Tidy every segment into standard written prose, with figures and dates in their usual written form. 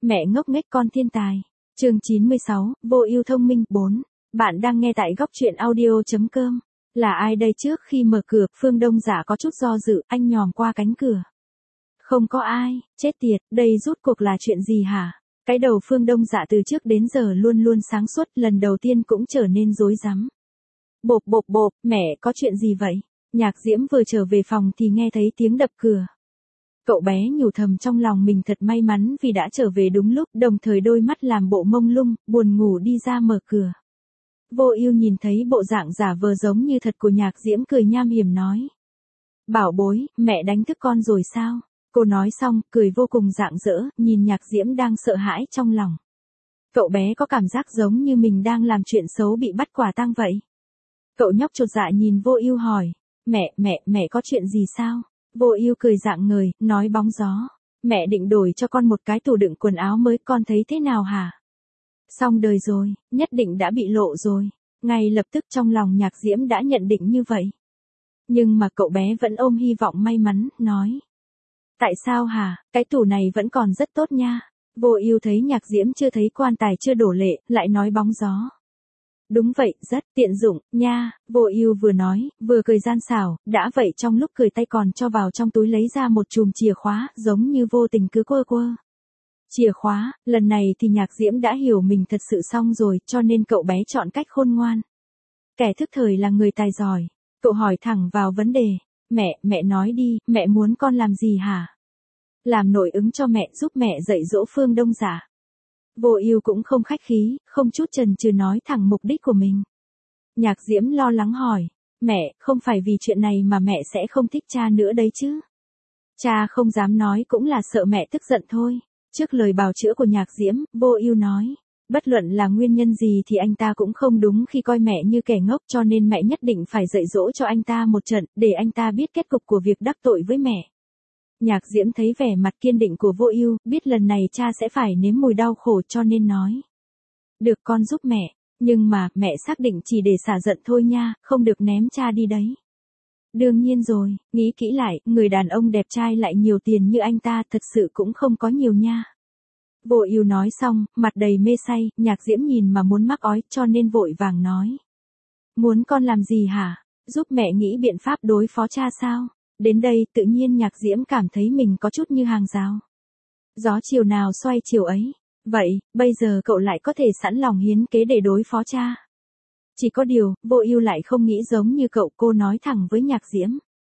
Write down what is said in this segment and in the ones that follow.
Mẹ ngốc nghếch con thiên tài. Chương 96, vô ưu thông minh 4. Bạn đang nghe tại góc truyện audio.com. Là ai đây? Trước khi mở cửa, Phương Đông Dạ có chút do dự, anh nhòm qua cánh cửa. Không có ai, chết tiệt, đây rốt cuộc là chuyện gì hả? Cái đầu Phương Đông Dạ từ trước đến giờ luôn luôn sáng suốt, lần đầu tiên cũng trở nên rối rắm. Bộp bộp bộp, mẹ có chuyện gì vậy? Nhạc Diễm vừa trở về phòng thì nghe thấy tiếng đập cửa. Cậu bé nhủ thầm trong lòng mình thật may mắn vì đã trở về đúng lúc, đồng thời đôi mắt làm bộ mông lung, buồn ngủ đi ra mở cửa. Vô Ưu nhìn thấy bộ dạng giả vờ giống như thật của Nhạc Diễm cười nham hiểm nói. Bảo bối, mẹ đánh thức con rồi sao? Cô nói xong, cười vô cùng rạng rỡ, nhìn Nhạc Diễm đang sợ hãi trong lòng. Cậu bé có cảm giác giống như mình đang làm chuyện xấu bị bắt quả tang vậy. Cậu nhóc chột dạ nhìn Vô Ưu hỏi. Mẹ có chuyện gì sao? Vô Ưu cười rạng ngời, nói bóng gió. Mẹ định đổi cho con một cái tủ đựng quần áo mới, con thấy thế nào hả? Xong đời rồi, nhất định đã bị lộ rồi. Ngay lập tức trong lòng Nhạc Diễm đã nhận định như vậy. Nhưng mà cậu bé vẫn ôm hy vọng may mắn, nói. Tại sao hả? Cái tủ này vẫn còn rất tốt nha. Vô Ưu thấy Nhạc Diễm chưa thấy quan tài chưa đổ lệ, lại nói bóng gió. Đúng vậy, rất tiện dụng, nha. Vô Ưu vừa nói, vừa cười gian xảo, đã vậy trong lúc cười tay còn cho vào trong túi lấy ra một chùm chìa khóa, giống như vô tình cứ quơ quơ. Chìa khóa, lần này thì Nhạc Diễm đã hiểu mình thật sự xong rồi, cho nên cậu bé chọn cách khôn ngoan. Kẻ thức thời là người tài giỏi. Cậu hỏi thẳng vào vấn đề. Mẹ nói đi, mẹ muốn con làm gì hả? Làm nội ứng cho mẹ, giúp mẹ dạy dỗ Phương Đông Dạ. Vô Ưu cũng không khách khí, không chút chần chừ nói thẳng mục đích của mình. Nhạc Diễm lo lắng hỏi. Mẹ, không phải vì chuyện này mà mẹ sẽ không thích cha nữa đấy chứ? Cha không dám nói cũng là sợ mẹ tức giận thôi. Trước lời bào chữa của Nhạc Diễm, Vô Ưu nói. Bất luận là nguyên nhân gì thì anh ta cũng không đúng khi coi mẹ như kẻ ngốc, cho nên mẹ nhất định phải dạy dỗ cho anh ta một trận, để anh ta biết kết cục của việc đắc tội với mẹ. Nhạc Diễm thấy vẻ mặt kiên định của Vô Ưu, biết lần này cha sẽ phải nếm mùi đau khổ cho nên nói. Được, con giúp mẹ, nhưng mà mẹ xác định chỉ để xả giận thôi nha, không được ném cha đi đấy. Đương nhiên rồi, nghĩ kỹ lại, người đàn ông đẹp trai lại nhiều tiền như anh ta thật sự cũng không có nhiều nha. Vô Ưu nói xong, mặt đầy mê say, Nhạc Diễm nhìn mà muốn mắc ói, cho nên vội vàng nói. Muốn con làm gì hả? Giúp mẹ nghĩ biện pháp đối phó cha sao? Đến đây, tự nhiên Nhạc Diễm cảm thấy mình có chút như hàng rào. Gió chiều nào xoay chiều ấy. Vậy, bây giờ cậu lại có thể sẵn lòng hiến kế để đối phó cha. Chỉ có điều, Vô Ưu lại không nghĩ giống như cậu, cô nói thẳng với Nhạc Diễm.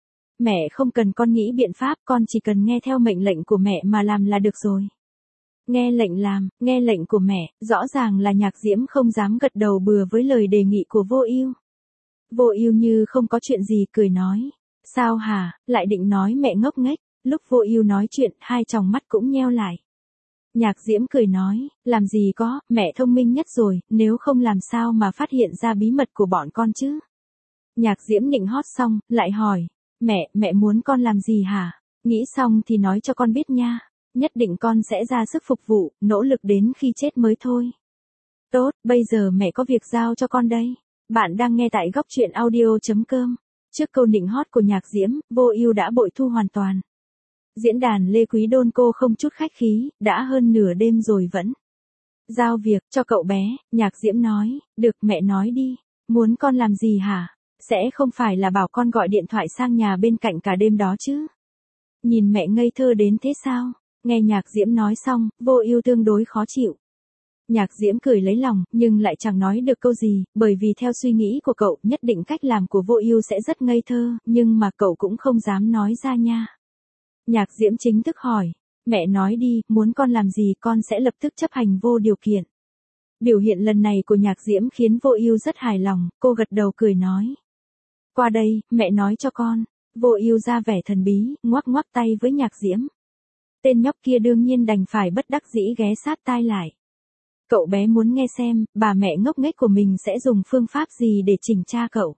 Mẹ không cần con nghĩ biện pháp, con chỉ cần nghe theo mệnh lệnh của mẹ mà làm là được rồi. Nghe lệnh làm, nghe lệnh của mẹ, rõ ràng là Nhạc Diễm không dám gật đầu bừa với lời đề nghị của Vô Ưu. Vô Ưu như không có chuyện gì cười nói. Sao hả, lại định nói mẹ ngốc nghếch? Lúc Vô Ưu nói chuyện, hai tròng mắt cũng nheo lại. Nhạc Diễm cười nói, làm gì có, mẹ thông minh nhất rồi, nếu không làm sao mà phát hiện ra bí mật của bọn con chứ? Nhạc Diễm nịnh hót xong, lại hỏi, mẹ muốn con làm gì hả? Nghĩ xong thì nói cho con biết nha. Nhất định con sẽ ra sức phục vụ, nỗ lực đến khi chết mới thôi. Tốt, bây giờ mẹ có việc giao cho con đây. Bạn đang nghe tại góc truyện audio.com. Trước câu nịnh hót của Nhạc Diễm, Vô Ưu đã bội thu hoàn toàn. Diễn đàn Lê Quý Đôn cô không chút khách khí, đã hơn nửa đêm rồi vẫn giao việc cho cậu bé. Nhạc Diễm nói, được, mẹ nói đi, muốn con làm gì hả? Sẽ không phải là bảo con gọi điện thoại sang nhà bên cạnh cả đêm đó chứ? Nhìn mẹ ngây thơ đến thế sao? Nghe Nhạc Diễm nói xong, Vô Ưu tương đối khó chịu. Nhạc Diễm cười lấy lòng, nhưng lại chẳng nói được câu gì, bởi vì theo suy nghĩ của cậu, nhất định cách làm của Vô Ưu sẽ rất ngây thơ, nhưng mà cậu cũng không dám nói ra nha. Nhạc Diễm chính thức hỏi, mẹ nói đi, muốn con làm gì con sẽ lập tức chấp hành vô điều kiện. Biểu hiện lần này của Nhạc Diễm khiến Vô Ưu rất hài lòng, cô gật đầu cười nói. Qua đây, mẹ nói cho con. Vô Ưu ra vẻ thần bí, ngoắc ngoắc tay với Nhạc Diễm. Tên nhóc kia đương nhiên đành phải bất đắc dĩ ghé sát tai lại. Cậu bé muốn nghe xem, bà mẹ ngốc nghếch của mình sẽ dùng phương pháp gì để chỉnh cha cậu.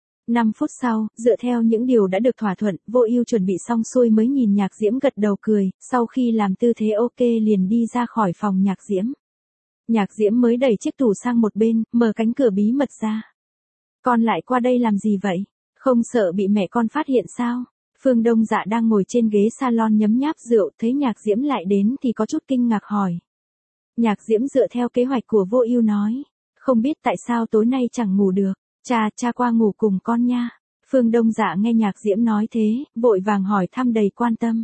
5 phút sau, dựa theo những điều đã được thỏa thuận, Vô Ưu chuẩn bị xong xuôi mới nhìn Nhạc Diễm gật đầu cười, sau khi làm tư thế ok liền đi ra khỏi phòng Nhạc Diễm. Nhạc Diễm mới đẩy chiếc tủ sang một bên, mở cánh cửa bí mật ra. Con lại qua đây làm gì vậy? Không sợ bị mẹ con phát hiện sao? Phương Đông Dạ đang ngồi trên ghế salon nhấm nháp rượu, thấy Nhạc Diễm lại đến thì có chút kinh ngạc hỏi. Nhạc Diễm dựa theo kế hoạch của Vô Ưu nói. Không biết tại sao tối nay chẳng ngủ được. Cha qua ngủ cùng con nha. Phương Đông Dạ nghe Nhạc Diễm nói thế, vội vàng hỏi thăm đầy quan tâm.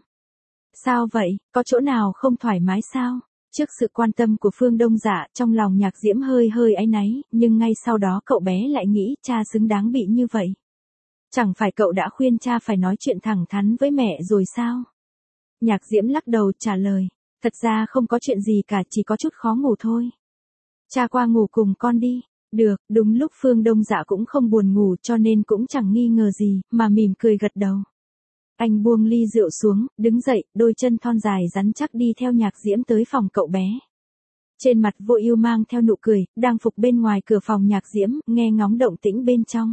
Sao vậy, có chỗ nào không thoải mái sao? Trước sự quan tâm của Phương Đông Dạ, trong lòng Nhạc Diễm hơi áy náy, nhưng ngay sau đó cậu bé lại nghĩ cha xứng đáng bị như vậy. Chẳng phải cậu đã khuyên cha phải nói chuyện thẳng thắn với mẹ rồi sao? Nhạc Diễm lắc đầu trả lời, thật ra không có chuyện gì cả, chỉ có chút khó ngủ thôi. Cha qua ngủ cùng con đi. Được, đúng lúc Phương Đông Dạ cũng không buồn ngủ cho nên cũng chẳng nghi ngờ gì, mà mỉm cười gật đầu. Anh buông ly rượu xuống, đứng dậy, đôi chân thon dài rắn chắc đi theo Nhạc Diễm tới phòng cậu bé. Trên mặt Vô Ưu mang theo nụ cười, đang phục bên ngoài cửa phòng Nhạc Diễm, nghe ngóng động tĩnh bên trong.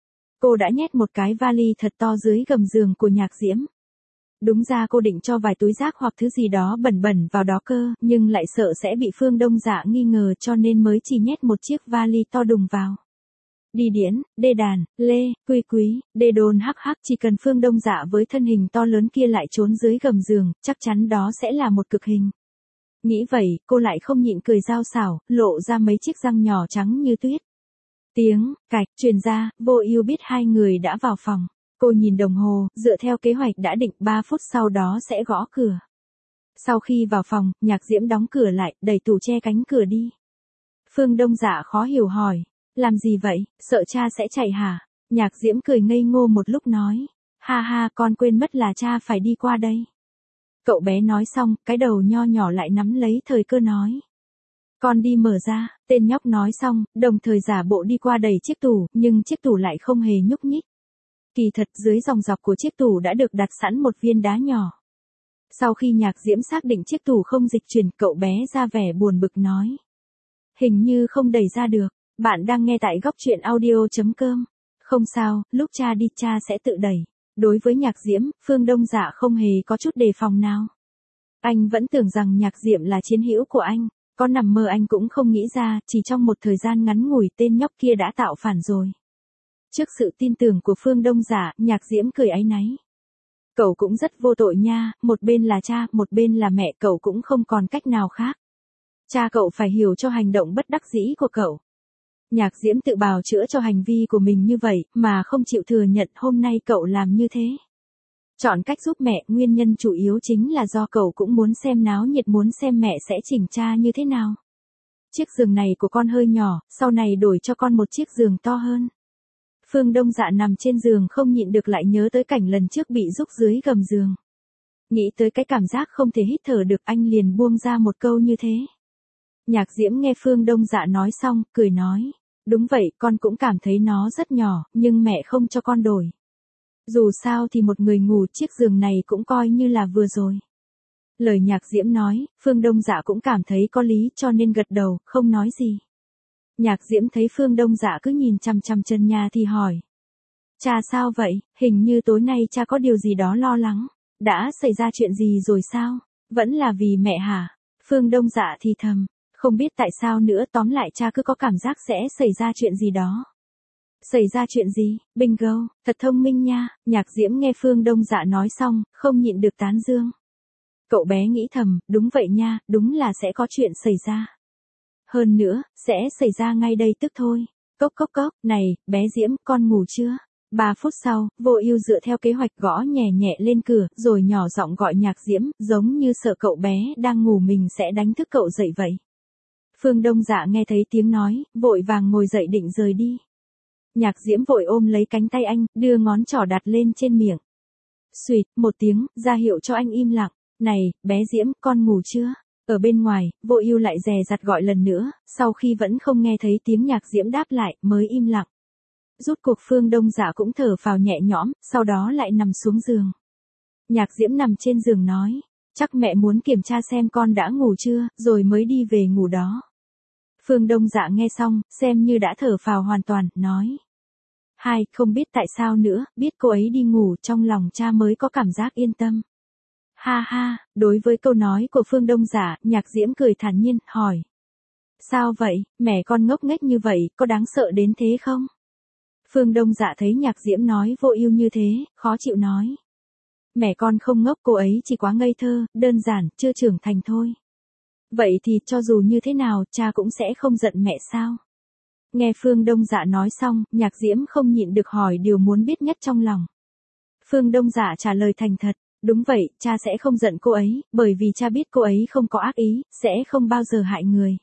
Cô đã nhét một cái vali thật to dưới gầm giường của Nhạc Diễm. Đúng ra cô định cho vài túi rác hoặc thứ gì đó bẩn bẩn vào đó cơ, nhưng lại sợ sẽ bị Phương Đông Dạ nghi ngờ cho nên mới chỉ nhét một chiếc vali to đùng vào. Đi điển, đê đàn, lê, quy quý, đê đồn hắc, chỉ cần Phương Đông Dạ với thân hình to lớn kia lại trốn dưới gầm giường, chắc chắn đó sẽ là một cực hình. Nghĩ vậy, cô lại không nhịn cười dao xảo, lộ ra mấy chiếc răng nhỏ trắng như tuyết. Tiếng cạch truyền ra, Vô Ưu biết hai người đã vào phòng. Cô nhìn đồng hồ, dựa theo kế hoạch đã định 3 phút sau đó sẽ gõ cửa. Sau khi vào phòng, Nhạc Diễm đóng cửa lại, đẩy tủ che cánh cửa đi. Phương Đông Dạ khó hiểu hỏi, làm gì vậy, sợ cha sẽ chạy hả? Nhạc Diễm cười ngây ngô một lúc nói, ha, con quên mất là cha phải đi qua đây. Cậu bé nói xong, cái đầu nho nhỏ lại nắm lấy thời cơ nói. Con đi mở ra, tên nhóc nói xong, đồng thời giả bộ đi qua đẩy chiếc tủ, nhưng chiếc tủ lại không hề nhúc nhích. Kỳ thật dưới dòng dọc của chiếc tủ đã được đặt sẵn một viên đá nhỏ. Sau khi Nhạc Diễm xác định chiếc tủ không dịch chuyển, cậu bé ra vẻ buồn bực nói. Hình như không đẩy ra được, bạn đang nghe tại góc truyện audio.com. Không sao, lúc cha đi cha sẽ tự đẩy. Đối với Nhạc Diễm, Phương Đông Dạ không hề có chút đề phòng nào. Anh vẫn tưởng rằng Nhạc Diễm là chiến hữu của anh. Có nằm mơ anh cũng không nghĩ ra, chỉ trong một thời gian ngắn ngủi tên nhóc kia đã tạo phản rồi. Trước sự tin tưởng của Phương Đông Dạ, Nhạc Diễm cười áy náy. Cậu cũng rất vô tội nha, một bên là cha, một bên là mẹ, cậu cũng không còn cách nào khác. Cha cậu phải hiểu cho hành động bất đắc dĩ của cậu. Nhạc Diễm tự bào chữa cho hành vi của mình như vậy, mà không chịu thừa nhận hôm nay cậu làm như thế. Chọn cách giúp mẹ, nguyên nhân chủ yếu chính là do cậu cũng muốn xem náo nhiệt, muốn xem mẹ sẽ chỉnh cha như thế nào. Chiếc giường này của con hơi nhỏ, sau này đổi cho con một chiếc giường to hơn. Phương Đông Dạ nằm trên giường không nhịn được lại nhớ tới cảnh lần trước bị rúc dưới gầm giường. Nghĩ tới cái cảm giác không thể hít thở được, anh liền buông ra một câu như thế. Nhạc Diễm nghe Phương Đông Dạ nói xong, cười nói. Đúng vậy, con cũng cảm thấy nó rất nhỏ, nhưng mẹ không cho con đổi. Dù sao thì một người ngủ chiếc giường này cũng coi như là vừa rồi. Lời Nhạc Diễm nói, Phương Đông Dạ cũng cảm thấy có lý cho nên gật đầu, không nói gì. Nhạc Diễm thấy Phương Đông Dạ cứ nhìn chằm chằm chân nhà thì hỏi. Cha sao vậy, hình như tối nay cha có điều gì đó lo lắng. Đã xảy ra chuyện gì rồi sao? Vẫn là vì mẹ hả? Phương Đông Dạ thì thầm. Không biết tại sao nữa, tóm lại cha cứ có cảm giác sẽ xảy ra chuyện gì đó. Xảy ra chuyện gì? Bingo, thật thông minh nha. Nhạc Diễm nghe Phương Đông Dạ nói xong, không nhịn được tán dương. Cậu bé nghĩ thầm, đúng vậy nha, đúng là sẽ có chuyện xảy ra. Hơn nữa, sẽ xảy ra ngay đây tức thôi. Cốc, này, bé Diễm, con ngủ chưa? 3 phút sau, Vô Ưu dựa theo kế hoạch gõ nhẹ nhẹ lên cửa, rồi nhỏ giọng gọi Nhạc Diễm, giống như sợ cậu bé đang ngủ mình sẽ đánh thức cậu dậy vậy. Phương Đông Dạ nghe thấy tiếng nói, vội vàng ngồi dậy định rời đi. Nhạc Diễm vội ôm lấy cánh tay anh, đưa ngón trỏ đặt lên trên miệng. Xuỵt, một tiếng, ra hiệu cho anh im lặng. Này, bé Diễm, con ngủ chưa? Ở bên ngoài, Vô Ưu lại dè dặt gọi lần nữa, sau khi vẫn không nghe thấy tiếng Nhạc Diễm đáp lại, mới im lặng. Rút cuộc Phương Đông Dạ cũng thở phào nhẹ nhõm, sau đó lại nằm xuống giường. Nhạc Diễm nằm trên giường nói, chắc mẹ muốn kiểm tra xem con đã ngủ chưa, rồi mới đi về ngủ đó. Phương Đông Dạ nghe xong, xem như đã thở phào hoàn toàn, nói. Không biết tại sao nữa, biết cô ấy đi ngủ trong lòng cha mới có cảm giác yên tâm. Ha, đối với câu nói của Phương Đông Dạ, Nhạc Diễm cười thản nhiên, hỏi. Sao vậy, mẹ con ngốc nghếch như vậy, có đáng sợ đến thế không? Phương Đông Dạ thấy Nhạc Diễm nói Vô Ưu như thế, khó chịu nói. Mẹ con không ngốc, cô ấy chỉ quá ngây thơ, đơn giản, chưa trưởng thành thôi. Vậy thì cho dù như thế nào, cha cũng sẽ không giận mẹ sao? Nghe Phương Đông Dạ nói xong, Nhạc Diễm không nhịn được hỏi điều muốn biết nhất trong lòng. Phương Đông Dạ trả lời thành thật, đúng vậy, cha sẽ không giận cô ấy, bởi vì cha biết cô ấy không có ác ý, sẽ không bao giờ hại người.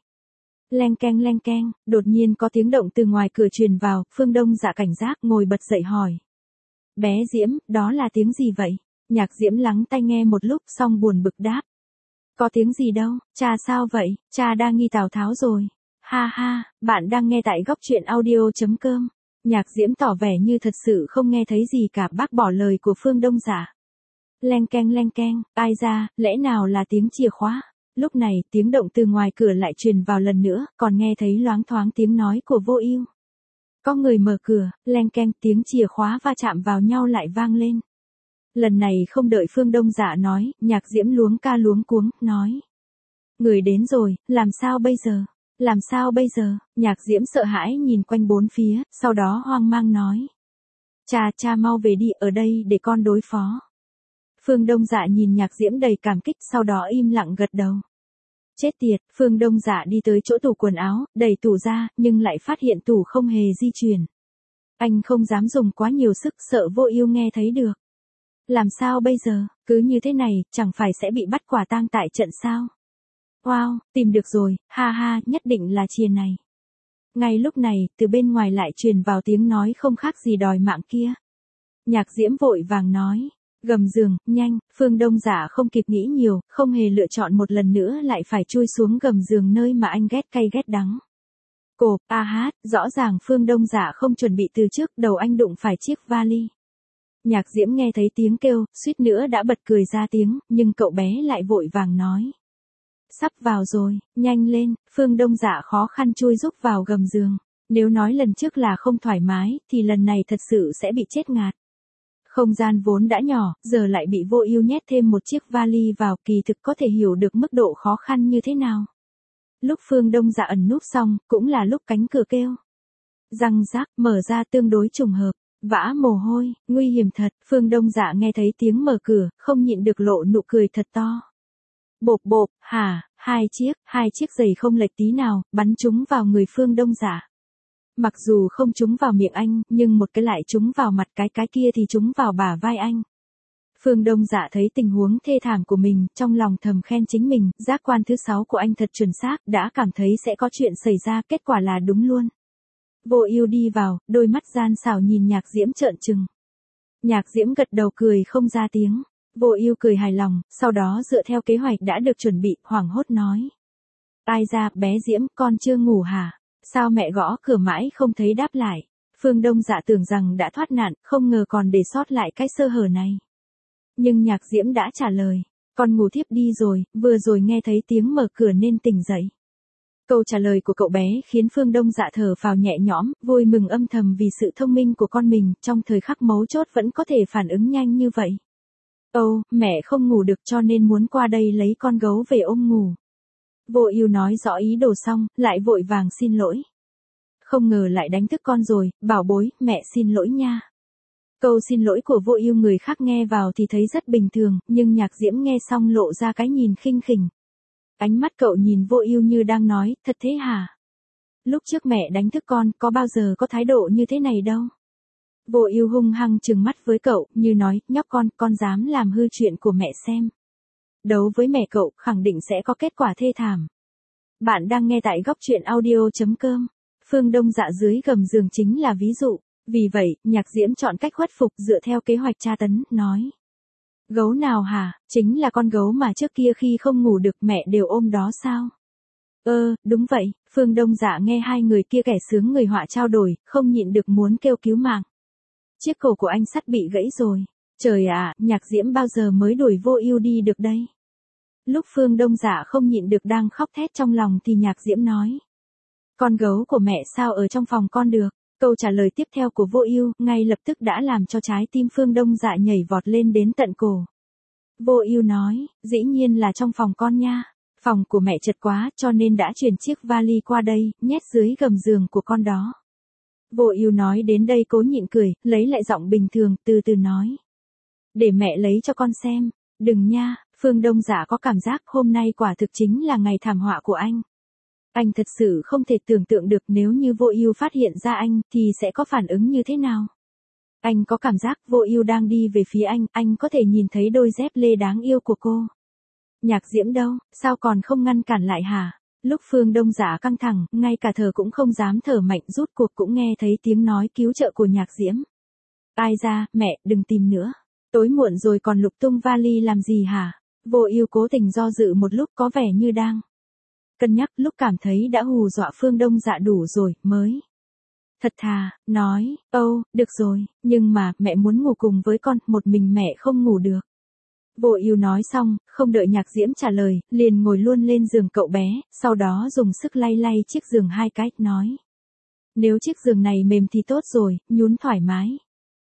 Leng keng, đột nhiên có tiếng động từ ngoài cửa truyền vào, Phương Đông Dạ cảnh giác ngồi bật dậy hỏi. Bé Diễm, đó là tiếng gì vậy? Nhạc Diễm lắng tai nghe một lúc xong buồn bực đáp. Có tiếng gì đâu, cha sao vậy, cha đang nghi Tào Tháo rồi. Ha ha, bạn đang nghe tại góc truyện audio.com. Nhạc Diễm tỏ vẻ như thật sự không nghe thấy gì cả, bác bỏ lời của Phương Đông Dạ. Leng keng, ai ra, lẽ nào là tiếng chìa khóa? Lúc này, tiếng động từ ngoài cửa lại truyền vào lần nữa, còn nghe thấy loáng thoáng tiếng nói của Vô Ưu. Có người mở cửa, leng keng, tiếng chìa khóa va chạm vào nhau lại vang lên. Lần này không đợi Phương Đông Dạ nói, Nhạc Diễm luống ca luống cuống, nói. Người đến rồi, làm sao bây giờ? Làm sao bây giờ? Nhạc Diễm sợ hãi nhìn quanh bốn phía, sau đó hoang mang nói. Cha mau về đi, ở đây để con đối phó. Phương Đông Dạ nhìn Nhạc Diễm đầy cảm kích, sau đó im lặng gật đầu. Chết tiệt, Phương Đông Dạ đi tới chỗ tủ quần áo, đẩy tủ ra, nhưng lại phát hiện tủ không hề di chuyển. Anh không dám dùng quá nhiều sức, sợ Vô Ưu nghe thấy được. Làm sao bây giờ, cứ như thế này, chẳng phải sẽ bị bắt quả tang tại trận sao? Wow, tìm được rồi, ha ha, nhất định là chìa này. Ngay lúc này, từ bên ngoài lại truyền vào tiếng nói không khác gì đòi mạng kia. Nhạc Diễm vội vàng nói. Gầm giường, nhanh, Phương Đông Dạ không kịp nghĩ nhiều, không hề lựa chọn một lần nữa lại phải chui xuống gầm giường nơi mà anh ghét cay ghét đắng. Cộp, rõ ràng Phương Đông Dạ không chuẩn bị từ trước, đầu anh đụng phải chiếc vali. Nhạc Diễm nghe thấy tiếng kêu, suýt nữa đã bật cười ra tiếng, nhưng cậu bé lại vội vàng nói. Sắp vào rồi, nhanh lên, Phương Đông Dạ khó khăn chui rúc vào gầm giường. Nếu nói lần trước là không thoải mái, thì lần này thật sự sẽ bị chết ngạt. Không gian vốn đã nhỏ, giờ lại bị Vô Ưu nhét thêm một chiếc vali vào, kỳ thực có thể hiểu được mức độ khó khăn như thế nào. Lúc Phương Đông Dạ ẩn núp xong, cũng là lúc cánh cửa kêu. Răng rác, mở ra tương đối trùng hợp. Vã mồ hôi, nguy hiểm thật, Phương Đông Dạ nghe thấy tiếng mở cửa, không nhịn được lộ nụ cười thật to. Bộp, hai chiếc giày không lệch tí nào, bắn trúng vào người Phương Đông Dạ. Mặc dù không trúng vào miệng anh, nhưng một cái lại trúng vào mặt, cái kia thì trúng vào bả vai anh. Phương Đông Dạ thấy tình huống thê thảm của mình, trong lòng thầm khen chính mình, giác quan thứ 6 của anh thật chuẩn xác, đã cảm thấy sẽ có chuyện xảy ra, kết quả là đúng luôn. Vô Ưu đi vào, đôi mắt gian xảo nhìn Nhạc Diễm trợn trừng. Nhạc Diễm gật đầu cười không ra tiếng. Vô Ưu cười hài lòng, sau đó dựa theo kế hoạch đã được chuẩn bị, hoảng hốt nói. Ai ra, bé Diễm, con chưa ngủ hả? Sao mẹ gõ cửa mãi không thấy đáp lại? Phương Đông Dạ tưởng rằng đã thoát nạn, không ngờ còn để sót lại cái sơ hở này. Nhưng Nhạc Diễm đã trả lời. Con ngủ thiếp đi rồi, vừa rồi nghe thấy tiếng mở cửa nên tỉnh dậy. Câu trả lời của cậu bé khiến Phương Đông Dạ thở phào nhẹ nhõm, vui mừng âm thầm vì sự thông minh của con mình, trong thời khắc mấu chốt vẫn có thể phản ứng nhanh như vậy. Mẹ không ngủ được cho nên muốn qua đây lấy con gấu về ôm ngủ. Vô Ưu nói rõ ý đồ xong, lại vội vàng xin lỗi. Không ngờ lại đánh thức con rồi, bảo bối, mẹ xin lỗi nha. Câu xin lỗi của Vô Ưu người khác nghe vào thì thấy rất bình thường, nhưng Nhạc Diễm nghe xong lộ ra cái nhìn khinh khỉnh. Ánh mắt cậu nhìn Vô Ưu như đang nói, thật thế hả? Lúc trước mẹ đánh thức con, có bao giờ có thái độ như thế này đâu. Vô Ưu hung hăng trừng mắt với cậu, như nói, nhóc con dám làm hư chuyện của mẹ xem. Đấu với mẹ cậu, khẳng định sẽ có kết quả thê thảm. Bạn đang nghe tại góc truyện audio.com. Phương Đông Dạ dưới gầm giường chính là ví dụ. Vì vậy, Nhạc Diễm chọn cách khuất phục dựa theo kế hoạch tra tấn, nói. Gấu nào hả, chính là con gấu mà trước kia khi không ngủ được mẹ đều ôm đó sao? Đúng vậy, Phương Đông Dạ nghe hai người kia kẻ sướng người họa trao đổi, không nhịn được muốn kêu cứu mạng. Chiếc cổ của anh sắp bị gãy rồi. Trời ạ, Nhạc Diễm bao giờ mới đuổi Vô Ưu đi được đây? Lúc Phương Đông Dạ không nhịn được đang khóc thét trong lòng thì Nhạc Diễm nói. Con gấu của mẹ sao ở trong phòng con được? Câu trả lời tiếp theo của Vô Ưu ngay lập tức đã làm cho trái tim Phương Đông Dạ nhảy vọt lên đến tận cổ. Vô Ưu nói, dĩ nhiên là trong phòng con nha. Phòng của mẹ chật quá cho nên đã chuyển chiếc vali qua đây, nhét dưới gầm giường của con đó. Vô Ưu nói đến đây cố nhịn cười, lấy lại giọng bình thường, từ từ nói. Để mẹ lấy cho con xem. Đừng nha, Phương Đông Dạ có cảm giác hôm nay quả thực chính là ngày thảm họa của anh. Anh thật sự không thể tưởng tượng được nếu như Vô Ưu phát hiện ra anh thì sẽ có phản ứng như thế nào. Anh có cảm giác Vô Ưu đang đi về phía anh có thể nhìn thấy đôi dép lê đáng yêu của cô. Nhạc Diễm đâu, sao còn không ngăn cản lại hả? Lúc Phương Đông Dạ căng thẳng, ngay cả thở cũng không dám thở mạnh, rút cuộc cũng nghe thấy tiếng nói cứu trợ của Nhạc Diễm. Ai ra, mẹ, đừng tìm nữa. Tối muộn rồi còn lục tung vali làm gì hả? Vô Ưu cố tình do dự một lúc, có vẻ như đang cân nhắc, lúc cảm thấy đã hù dọa Phương Đông Dạ đủ rồi, mới thật thà nói, được rồi, nhưng mà, mẹ muốn ngủ cùng với con, một mình mẹ không ngủ được. Vô Ưu nói xong, không đợi Nhạc Diễm trả lời, liền ngồi luôn lên giường cậu bé, sau đó dùng sức lay lay chiếc giường 2 cái, nói. Nếu chiếc giường này mềm thì tốt rồi, nhún thoải mái.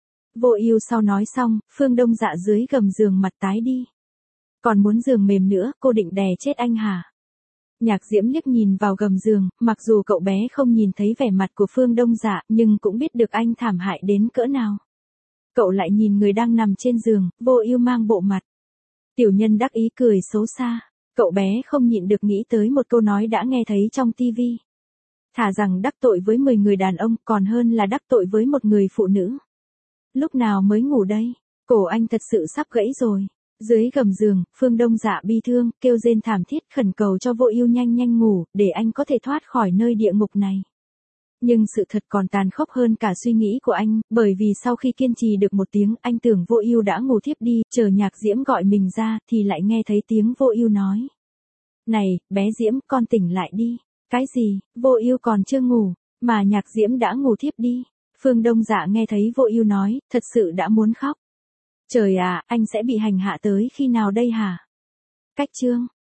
Vô Ưu sau nói xong, Phương Đông Dạ dưới gầm giường mặt tái đi. Còn muốn giường mềm nữa, cô định đè chết anh hả? Nhạc Diễm liếc nhìn vào gầm giường, mặc dù cậu bé không nhìn thấy vẻ mặt của Phương Đông Dạ, nhưng cũng biết được anh thảm hại đến cỡ nào. Cậu lại nhìn người đang nằm trên giường, Vô Ưu mang bộ mặt tiểu nhân đắc ý cười xấu xa. Cậu bé không nhịn được nghĩ tới một câu nói đã nghe thấy trong tivi. Thà rằng đắc tội với 10 người đàn ông còn hơn là đắc tội với một người phụ nữ. Lúc nào mới ngủ đây? Cổ anh thật sự sắp gãy rồi. Dưới gầm giường, Phương Đông Dạ bi thương, kêu rên thảm thiết khẩn cầu cho Vô Ưu nhanh nhanh ngủ, để anh có thể thoát khỏi nơi địa ngục này. Nhưng sự thật còn tàn khốc hơn cả suy nghĩ của anh, bởi vì sau khi kiên trì được một tiếng, anh tưởng Vô Ưu đã ngủ thiếp đi, chờ Nhạc Diễm gọi mình ra, thì lại nghe thấy tiếng Vô Ưu nói. Này, bé Diễm, con tỉnh lại đi. Cái gì, Vô Ưu còn chưa ngủ, mà Nhạc Diễm đã ngủ thiếp đi. Phương Đông Dạ nghe thấy Vô Ưu nói, thật sự đã muốn khóc. Trời à, anh sẽ bị hành hạ tới khi nào đây hả? Cách chương